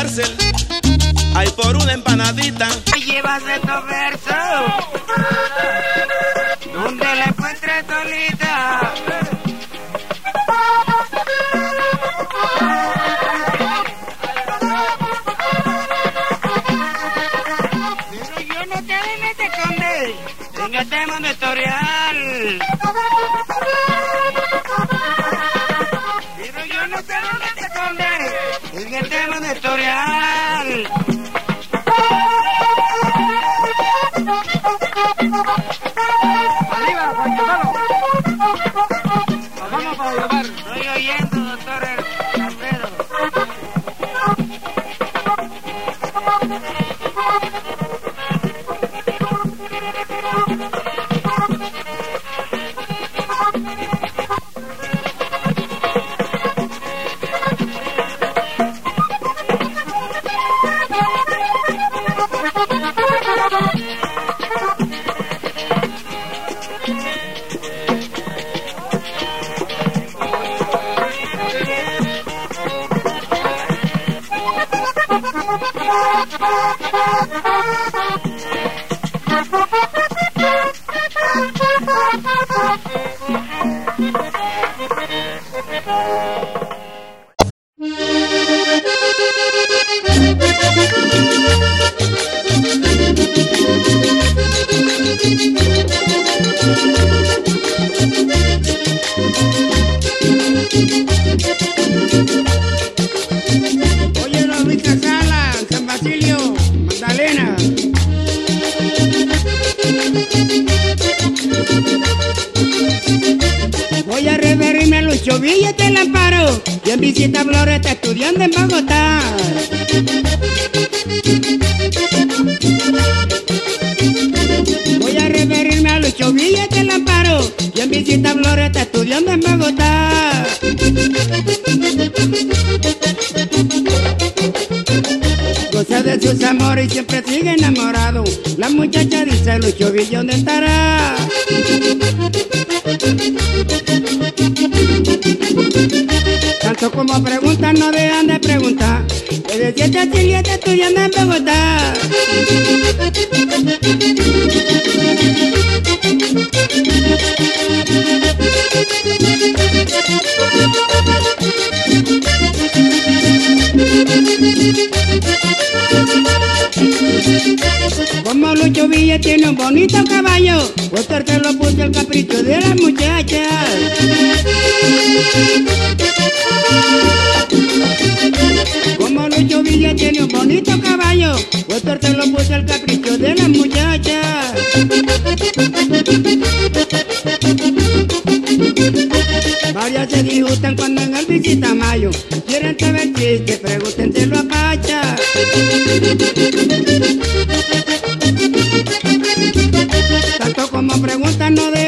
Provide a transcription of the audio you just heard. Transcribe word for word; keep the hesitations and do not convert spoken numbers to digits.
cárcel, ay, por una empanadita. Llevas estos versos donde la encuentres solita. Pero yo no te debes de esconder en este mundo historial. Pero yo no te debes de esconder en este mundo historial. Arriba, Juan Gonzalo. Nos vamos para llevar. Estoy oyendo, doctor Alfredo. Oye, los Luis Casala, San Basilio, Magdalena. Voy a referirme a Lucho Villa, te la amparo, y en visita Flores está estudiando en Bogotá. Voy a referirme a Lucho Villa, te la amparo, y en visita Flores está estudiando en Bogotá. Goza de sus amores y siempre sigue enamorado. La muchacha dice, Lucho Villa, ¿dónde estará? Tanto como preguntan no dejan de preguntar. Desde siete a Chile está estudiando en Bogotá. Como Lucho Villa tiene un bonito caballo, Walter que lo puso el capricho de las muchachas. Como Lucho Villa tiene un bonito caballo, Walter que lo puso el capricho de las muchachas. Varias se disgustan cuando en el visita Mayo quieren saber chistes, pregúntenselo a Pacha. Tanto como preguntan no de